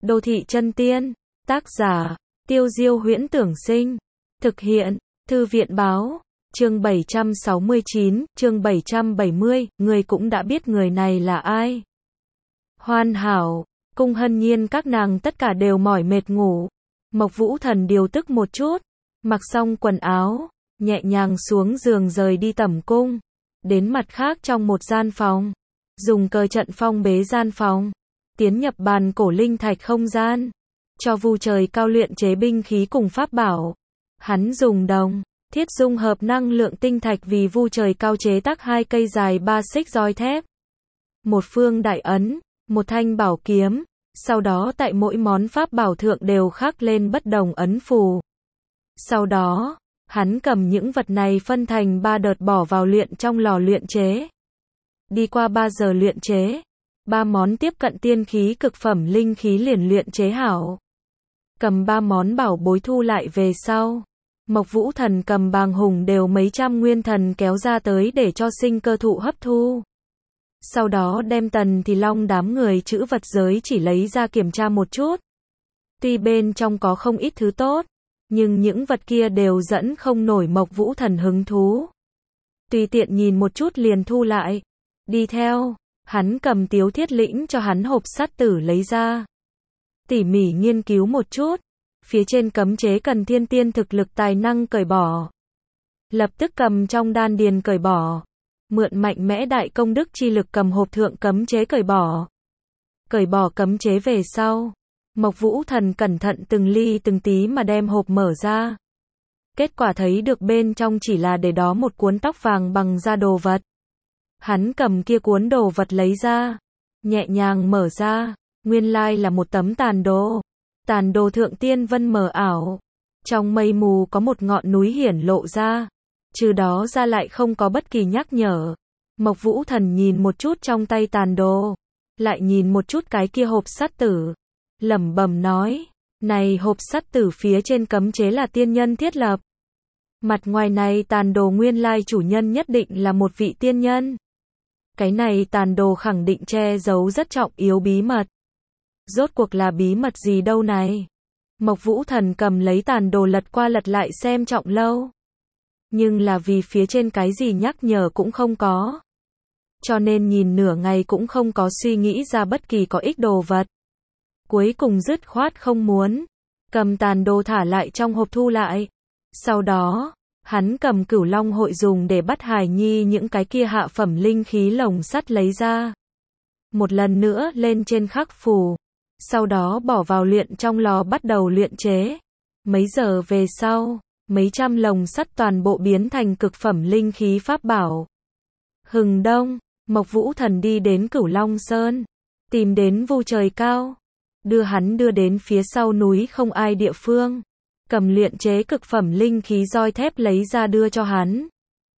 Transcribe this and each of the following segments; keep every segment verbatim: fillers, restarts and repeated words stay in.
Đô thị chân tiên, tác giả, Tiêu Diêu Huyễn Tưởng Sinh, thực hiện, Thư viện báo, chương bảy trăm sáu mươi chín, chương bảy trăm bảy mươi, người cũng đã biết người này là ai. Hoàn hảo, Cung Hân Nhiên các nàng tất cả đều mỏi mệt ngủ. Mộc Vũ Thần điều tức một chút, mặc xong quần áo, nhẹ nhàng xuống giường rời đi tẩm cung, đến mặt khác trong một gian phòng, dùng cờ trận phong bế gian phòng, tiến nhập bàn cổ linh thạch không gian, cho Vu Trời Cao luyện chế binh khí cùng pháp bảo. Hắn dùng đồng, thiết dung hợp năng lượng tinh thạch vì Vu Trời Cao chế tác hai cây dài ba xích roi thép, một phương đại ấn, một thanh bảo kiếm, sau đó tại mỗi món pháp bảo thượng đều khắc lên bất đồng ấn phù. Sau đó, hắn cầm những vật này phân thành ba đợt bỏ vào luyện trong lò luyện chế. Đi qua ba giờ luyện chế, ba món tiếp cận tiên khí cực phẩm linh khí liền luyện chế hảo. Cầm ba món bảo bối thu lại về sau, Mộc Vũ Thần cầm bàng hùng đều mấy trăm nguyên thần kéo ra tới để cho sinh cơ thụ hấp thu. Sau đó đem Tần Thì Long đám người chữ vật giới chỉ lấy ra kiểm tra một chút. Tuy bên trong có không ít thứ tốt, nhưng những vật kia đều dẫn không nổi Mộc Vũ Thần hứng thú. Tùy tiện nhìn một chút liền thu lại. Đi theo, hắn cầm Tiếu Thiết Lĩnh cho hắn hộp sắt tử lấy ra. Tỉ mỉ nghiên cứu một chút, phía trên cấm chế cần thiên tiên thực lực tài năng cởi bỏ. Lập tức cầm trong đan điền cởi bỏ. Mượn mạnh mẽ đại công đức chi lực cầm hộp thượng cấm chế cởi bỏ. Cởi bỏ cấm chế về sau, Mộc Vũ Thần cẩn thận từng ly từng tí mà đem hộp mở ra. Kết quả thấy được bên trong chỉ là để đó một cuốn tóc vàng bằng da đồ vật. Hắn cầm kia cuốn đồ vật lấy ra, nhẹ nhàng mở ra, nguyên lai là một tấm tàn đồ. Tàn đồ thượng tiên vân mờ ảo, trong mây mù có một ngọn núi hiển lộ ra, trừ đó ra lại không có bất kỳ nhắc nhở. Mộc Vũ Thần nhìn một chút trong tay tàn đồ, lại nhìn một chút cái kia hộp sắt tử, lẩm bẩm nói, này hộp sắt tử phía trên cấm chế là tiên nhân thiết lập. Mặt ngoài này tàn đồ nguyên lai chủ nhân nhất định là một vị tiên nhân. Cái này tàn đồ khẳng định che giấu rất trọng yếu bí mật. Rốt cuộc là bí mật gì đâu này? Mộc Vũ Thần cầm lấy tàn đồ lật qua lật lại xem trọng lâu. Nhưng là vì phía trên cái gì nhắc nhở cũng không có. Cho nên nhìn nửa ngày cũng không có suy nghĩ ra bất kỳ có ích đồ vật. Cuối cùng dứt khoát không muốn. Cầm tàn đồ thả lại trong hộp thu lại. Sau đó, hắn cầm Cửu Long hội dùng để bắt hài nhi những cái kia hạ phẩm linh khí lồng sắt lấy ra. Một lần nữa lên trên khắc phù. Sau đó bỏ vào luyện trong lò bắt đầu luyện chế. Mấy giờ về sau, mấy trăm lồng sắt toàn bộ biến thành cực phẩm linh khí pháp bảo. Hừng đông, Mộc Vũ Thần đi đến Cửu Long Sơn, tìm đến Vu Trời Cao, đưa hắn đưa đến phía sau núi không ai địa phương, cầm luyện chế cực phẩm linh khí roi thép lấy ra đưa cho hắn.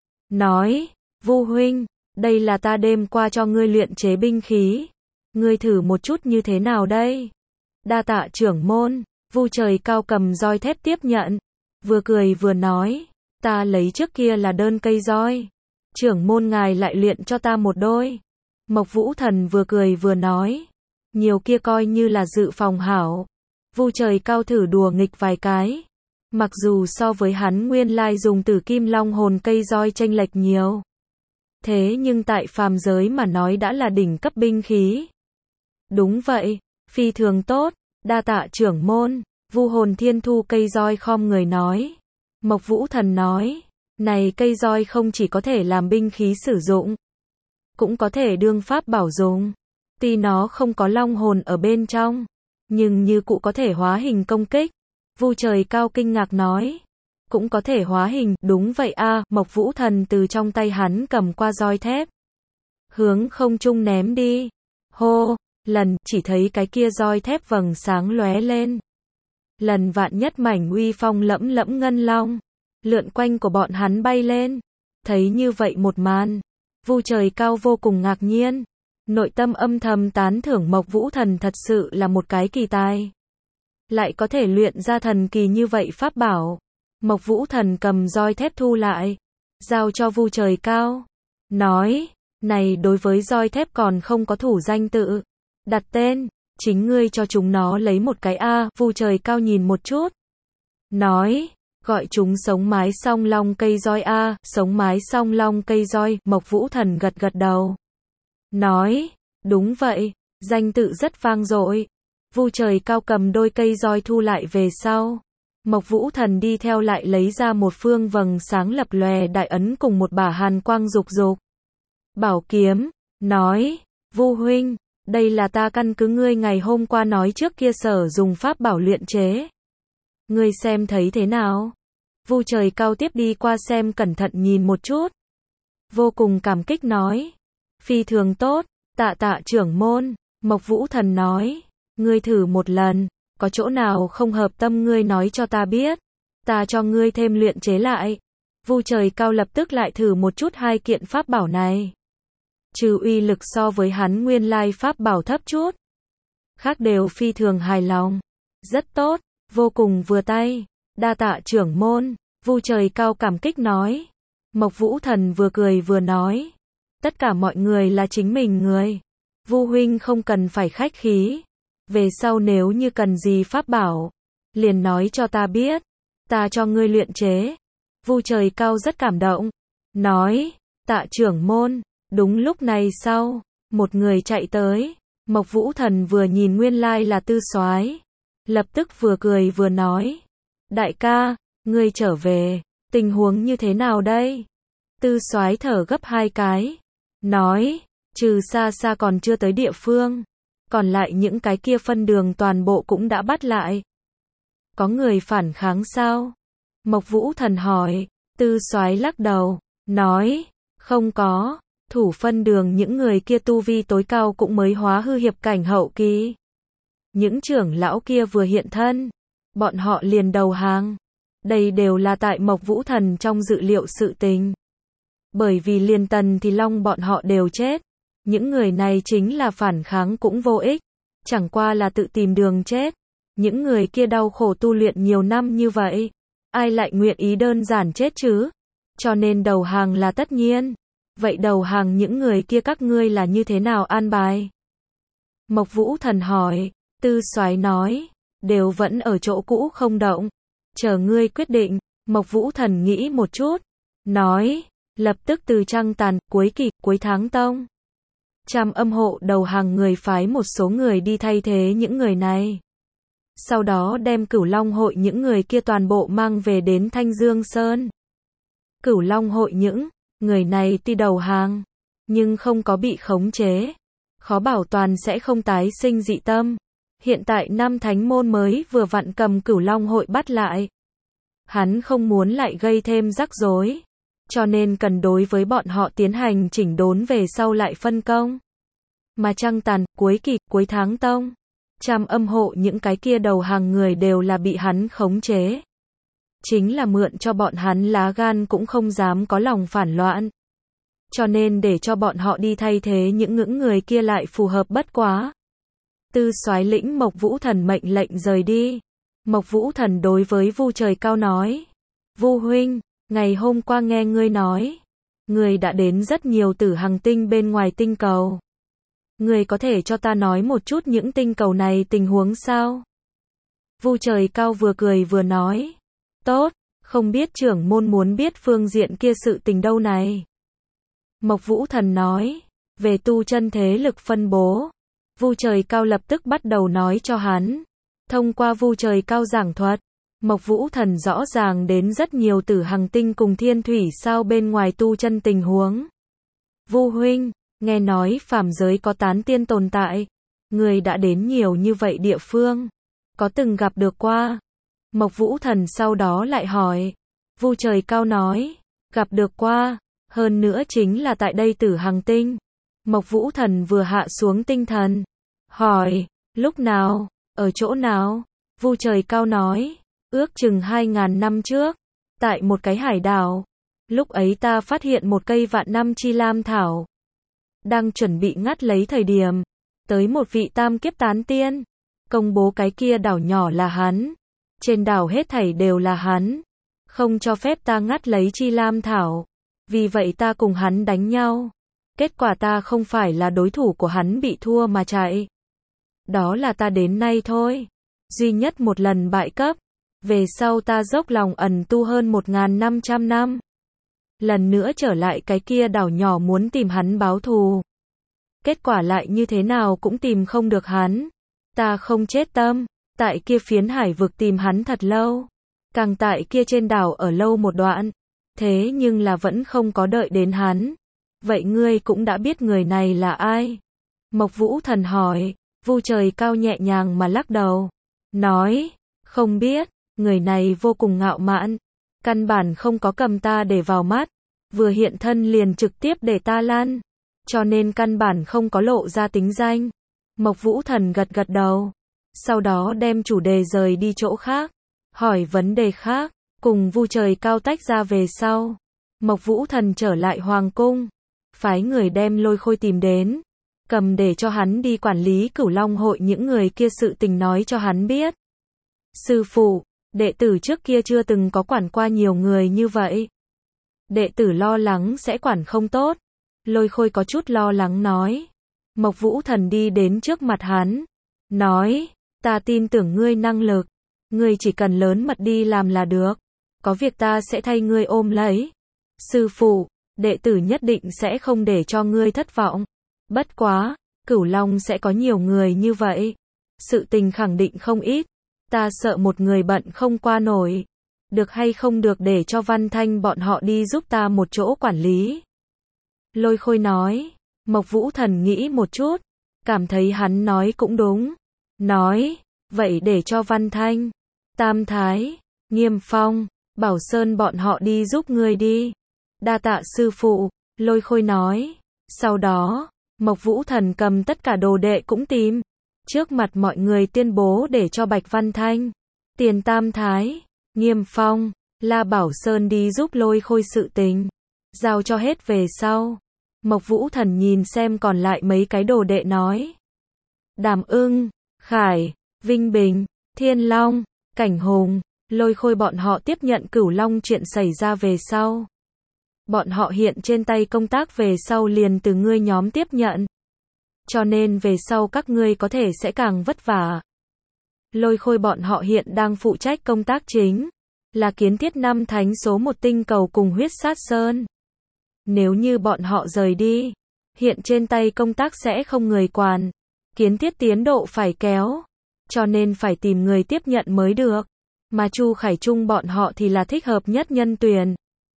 Nói, Vu huynh, đây là ta đêm qua cho ngươi luyện chế binh khí. Ngươi thử một chút như thế nào đây? Đa tạ trưởng môn. Vu Trời Cao cầm roi thép tiếp nhận, vừa cười vừa nói, ta lấy trước kia là đơn cây roi, trưởng môn ngài lại luyện cho ta một đôi. Mộc Vũ Thần vừa cười vừa nói, nhiều kia coi như là dự phòng hảo. Vu Trời Cao thử đùa nghịch vài cái, mặc dù so với hắn nguyên lai dùng Tử Kim Long hồn cây roi chênh lệch nhiều, thế nhưng tại phàm giới mà nói đã là đỉnh cấp binh khí. Đúng vậy, phi thường tốt, đa tạ trưởng môn. Vu Hồn Thiên thu cây roi khom người nói. Mộc Vũ Thần nói, này cây roi không chỉ có thể làm binh khí sử dụng, cũng có thể đương pháp bảo dùng. Tuy nó không có long hồn ở bên trong, nhưng như cụ có thể hóa hình công kích. Vu Trời Cao kinh ngạc nói, cũng có thể hóa hình, đúng vậy a. À. Mộc Vũ Thần từ trong tay hắn cầm qua roi thép, hướng không trung ném đi. Hô, lần, chỉ thấy cái kia roi thép vầng sáng lóe lên. Lần vạn nhất mảnh uy phong lẫm lẫm ngân long, lượn quanh của bọn hắn bay lên. Thấy như vậy một màn, Vu Trời Cao vô cùng ngạc nhiên, nội tâm âm thầm tán thưởng Mộc Vũ Thần thật sự là một cái kỳ tài. Lại có thể luyện ra thần kỳ như vậy pháp bảo. Mộc Vũ Thần cầm roi thép thu lại, giao cho Vu Trời Cao, nói, này đối với roi thép còn không có thủ danh tự, đặt tên, chính ngươi cho chúng nó lấy một cái a. Vu Trời Cao nhìn một chút, nói, gọi chúng sống mái song long cây roi a. Sống mái song long cây roi. Mộc Vũ Thần gật gật đầu, nói, đúng vậy, danh tự rất vang dội. Vu Trời Cao cầm đôi cây roi thu lại về sau. Mộc Vũ Thần đi theo lại lấy ra một phương vầng sáng lập lòe đại ấn cùng một bả hàn quang rục rục bảo kiếm, nói, Vu huynh, đây là ta căn cứ ngươi ngày hôm qua nói trước kia sở dùng pháp bảo luyện chế. Ngươi xem thấy thế nào? Vu Trời Cao tiếp đi qua xem cẩn thận nhìn một chút. Vô cùng cảm kích nói, phi thường tốt, tạ tạ trưởng môn. Mộc Vũ Thần nói, ngươi thử một lần, có chỗ nào không hợp tâm ngươi nói cho ta biết, ta cho ngươi thêm luyện chế lại. Vu Trời Cao lập tức lại thử một chút hai kiện pháp bảo này. Trừ uy lực so với hắn nguyên lai pháp bảo thấp chút, khác đều phi thường hài lòng. Rất tốt, vô cùng vừa tay, đa tạ trưởng môn. Vu Trời Cao cảm kích nói. Mộc Vũ Thần vừa cười vừa nói, tất cả mọi người là chính mình người, Vu huynh không cần phải khách khí. Về sau nếu như cần gì pháp bảo, liền nói cho ta biết, ta cho ngươi luyện chế. Vu Trời Cao rất cảm động, nói, tạ trưởng môn. Đúng lúc này sau, một người chạy tới, Mộc Vũ Thần vừa nhìn nguyên lai là Tư Soái, lập tức vừa cười vừa nói, đại ca, ngươi trở về, tình huống như thế nào đây? Tư Soái thở gấp hai cái, nói, trừ xa xa còn chưa tới địa phương, còn lại những cái kia phân đường toàn bộ cũng đã bắt lại. Có người phản kháng sao? Mộc Vũ Thần hỏi. Tư Soái lắc đầu, nói, không có, thủ phân đường những người kia tu vi tối cao cũng mới hóa hư hiệp cảnh hậu kỳ. Những trưởng lão kia vừa hiện thân, bọn họ liền đầu hàng. Đây đều là tại Mộc Vũ Thần trong dự liệu sự tình. Bởi vì liền Tần thì Long bọn họ đều chết. Những người này chính là phản kháng cũng vô ích, chẳng qua là tự tìm đường chết. Những người kia đau khổ tu luyện nhiều năm như vậy, ai lại nguyện ý đơn giản chết chứ? Cho nên đầu hàng là tất nhiên. Vậy đầu hàng những người kia các ngươi là như thế nào an bài? Mộc Vũ Thần hỏi. Tư Soái nói, đều vẫn ở chỗ cũ không động, chờ ngươi quyết định. Mộc Vũ Thần nghĩ một chút, nói, lập tức từ trăng tàn, cuối kỳ, cuối tháng tông. Trăm âm hộ đầu hàng người phái một số người đi thay thế những người này. Sau đó đem Cửu Long hội những người kia toàn bộ mang về đến Thanh Dương Sơn. Cửu Long hội những người này tuy đầu hàng, nhưng không có bị khống chế. Khó bảo toàn sẽ không tái sinh dị tâm. Hiện tại năm thánh môn mới vừa vặn cầm Cửu Long hội bắt lại. Hắn không muốn lại gây thêm rắc rối. Cho nên cần đối với bọn họ tiến hành chỉnh đốn về sau lại phân công. Mà trăng tàn, cuối kỳ, cuối tháng tông. Trăm âm hộ những cái kia đầu hàng người đều là bị hắn khống chế. Chính là mượn cho bọn hắn lá gan cũng không dám có lòng phản loạn. Cho nên để cho bọn họ đi thay thế những ngưỡng người kia lại phù hợp bất quá. Tư Soái lĩnh Mộc Vũ Thần mệnh lệnh rời đi. Mộc Vũ Thần đối với Vu Trời Cao nói, Vu huynh, ngày hôm qua nghe ngươi nói, ngươi đã đến rất nhiều tử hằng tinh bên ngoài tinh cầu. Ngươi có thể cho ta nói một chút những tinh cầu này tình huống sao? Vu Trời Cao vừa cười vừa nói, tốt, không biết trưởng môn muốn biết phương diện kia sự tình đâu này. Mộc Vũ Thần nói, về tu chân thế lực phân bố. Vu Trời Cao lập tức bắt đầu nói cho hắn. Thông qua Vu Trời Cao giảng thuật, Mộc Vũ Thần rõ ràng đến rất nhiều tử hằng tinh cùng thiên thủy sao bên ngoài tu chân tình huống. Vu huynh, nghe nói phàm giới có tán tiên tồn tại. Người đã đến nhiều như vậy địa phương, có từng gặp được qua? Mộc Vũ Thần sau đó lại hỏi. Vu Trời Cao nói, gặp được qua, hơn nữa chính là tại đây tử hằng tinh. Mộc Vũ Thần vừa hạ xuống tinh thần, hỏi, lúc nào, ở chỗ nào? Vu Trời Cao nói, ước chừng hai ngàn năm trước, tại một cái hải đảo. Lúc ấy ta phát hiện một cây vạn năm chi lam thảo. Đang chuẩn bị ngắt lấy thời điểm, tới một vị tam kiếp tán tiên, công bố cái kia đảo nhỏ là hắn. Trên đảo hết thảy đều là hắn, không cho phép ta ngắt lấy chi lam thảo. Vì vậy ta cùng hắn đánh nhau. Kết quả ta không phải là đối thủ của hắn bị thua mà chạy. Đó là ta đến nay thôi. Duy nhất một lần bại cấp. Về sau ta dốc lòng ẩn tu hơn một nghìn năm trăm năm. Lần nữa trở lại cái kia đảo nhỏ muốn tìm hắn báo thù. Kết quả lại như thế nào cũng tìm không được hắn. Ta không chết tâm. Tại kia phiến hải vực tìm hắn thật lâu. Càng tại kia trên đảo ở lâu một đoạn. Thế nhưng là vẫn không có đợi đến hắn. Vậy ngươi cũng đã biết người này là ai? Mộc Vũ Thần hỏi. Vu Trời Cao nhẹ nhàng mà lắc đầu. Nói. Không biết. Người này vô cùng ngạo mạn. Căn bản không có cầm ta để vào mắt. Vừa hiện thân liền trực tiếp để ta lăn. Cho nên căn bản không có lộ ra tính danh. Mộc Vũ Thần gật gật đầu. Sau đó đem chủ đề rời đi chỗ khác. Hỏi vấn đề khác. Cùng Vu Trời Cao tách ra về sau. Mộc Vũ Thần trở lại Hoàng Cung. Phái người đem Lôi Khôi tìm đến. Cầm để cho hắn đi quản lý Cửu Long hội những người kia sự tình nói cho hắn biết. Sư phụ, đệ tử trước kia chưa từng có quản qua nhiều người như vậy. Đệ tử lo lắng sẽ quản không tốt. Lôi Khôi có chút lo lắng nói. Mộc Vũ Thần đi đến trước mặt hắn. Nói, ta tin tưởng ngươi năng lực. Ngươi chỉ cần lớn mật đi làm là được. Có việc ta sẽ thay ngươi ôm lấy. Sư phụ, đệ tử nhất định sẽ không để cho ngươi thất vọng. Bất quá, Cửu Long sẽ có nhiều người như vậy. Sự tình khẳng định không ít. Ta sợ một người bận không qua nổi. Được hay không được để cho Văn Thanh bọn họ đi giúp ta một chỗ quản lý. Lôi Khôi nói. Mộc Vũ Thần nghĩ một chút. Cảm thấy hắn nói cũng đúng. Nói. Vậy để cho Văn Thanh, Tam Thái, Nghiêm Phong, Bảo Sơn bọn họ đi giúp ngươi đi. Đa tạ sư phụ. Lôi Khôi nói. Sau đó, Mộc Vũ Thần cầm tất cả đồ đệ cũng tìm. Trước mặt mọi người tuyên bố để cho Bạch Văn Thanh, Tiền Tam Thái, Nghiêm Phong, La Bảo Sơn đi giúp Lôi Khôi sự tình. Giao cho hết về sau. Mộc Vũ Thần nhìn xem còn lại mấy cái đồ đệ nói. Đàm Ưng, Khải, Vinh Bình, Thiên Long, Cảnh Hùng, Lôi Khôi bọn họ tiếp nhận Cửu Long chuyện xảy ra về sau. Bọn họ hiện trên tay công tác về sau liền từ ngươi nhóm tiếp nhận. Cho nên về sau các ngươi có thể sẽ càng vất vả. Lôi Khôi bọn họ hiện đang phụ trách công tác chính. Là kiến thiết năm thánh số một tinh cầu cùng huyết sát sơn. Nếu như bọn họ rời đi. Hiện trên tay công tác sẽ không người quản. Kiến thiết tiến độ phải kéo. Cho nên phải tìm người tiếp nhận mới được. Mà Chu Khải Trung bọn họ thì là thích hợp nhất nhân tuyển.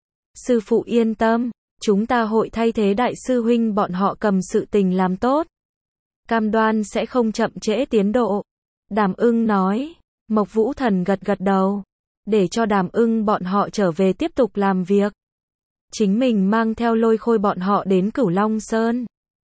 Sư phụ yên tâm. Chúng ta hội thay thế đại sư huynh bọn họ cầm sự tình làm tốt. Cam đoan sẽ không chậm trễ tiến độ. Đàm Ưng nói. Mộc Vũ Thần gật gật đầu. Để cho Đàm Ưng bọn họ trở về tiếp tục làm việc. Chính mình mang theo Lôi Khôi bọn họ đến Cửu Long Sơn.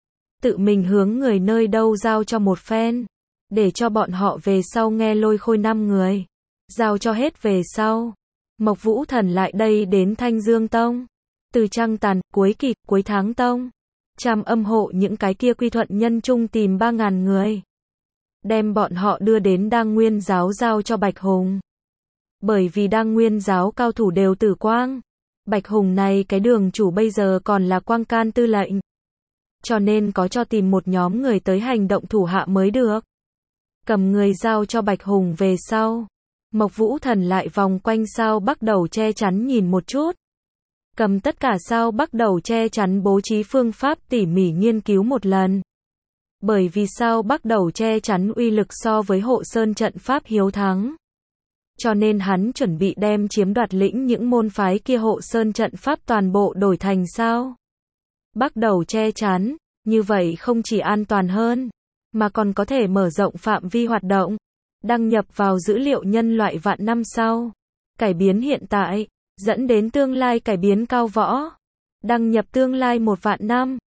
Tự mình hướng người nơi đâu giao cho một phen. Để cho bọn họ về sau nghe Lôi Khôi năm người. Giao cho hết về sau. Mộc Vũ Thần lại đây đến Thanh Dương Tông. Từ trăng tàn, cuối kỳ, cuối tháng tông. Chăm âm hộ những cái kia quy thuận nhân chung tìm ba ngàn người. Đem bọn họ đưa đến Đăng Nguyên giáo giao cho Bạch Hùng. Bởi vì Đăng Nguyên giáo cao thủ đều tử quang. Bạch Hùng này cái đường chủ bây giờ còn là quang can tư lệnh. Cho nên có cho tìm một nhóm người tới hành động thủ hạ mới được. Cầm người giao cho Bạch Hùng về sau. Mộc Vũ Thần lại vòng quanh sao bắt đầu che chắn nhìn một chút. Cầm tất cả sao bắt đầu che chắn bố trí phương pháp tỉ mỉ nghiên cứu một lần. Bởi vì sao bắt đầu che chắn uy lực so với hộ sơn trận pháp hiếu thắng. Cho nên hắn chuẩn bị đem chiếm đoạt lĩnh những môn phái kia hộ sơn trận pháp toàn bộ đổi thành sao bắt đầu che chắn. Như vậy không chỉ an toàn hơn, mà còn có thể mở rộng phạm vi hoạt động. Đăng nhập vào dữ liệu nhân loại vạn năm sau. Cải biến hiện tại, dẫn đến tương lai cải biến cao võ. Đăng nhập tương lai một vạn năm.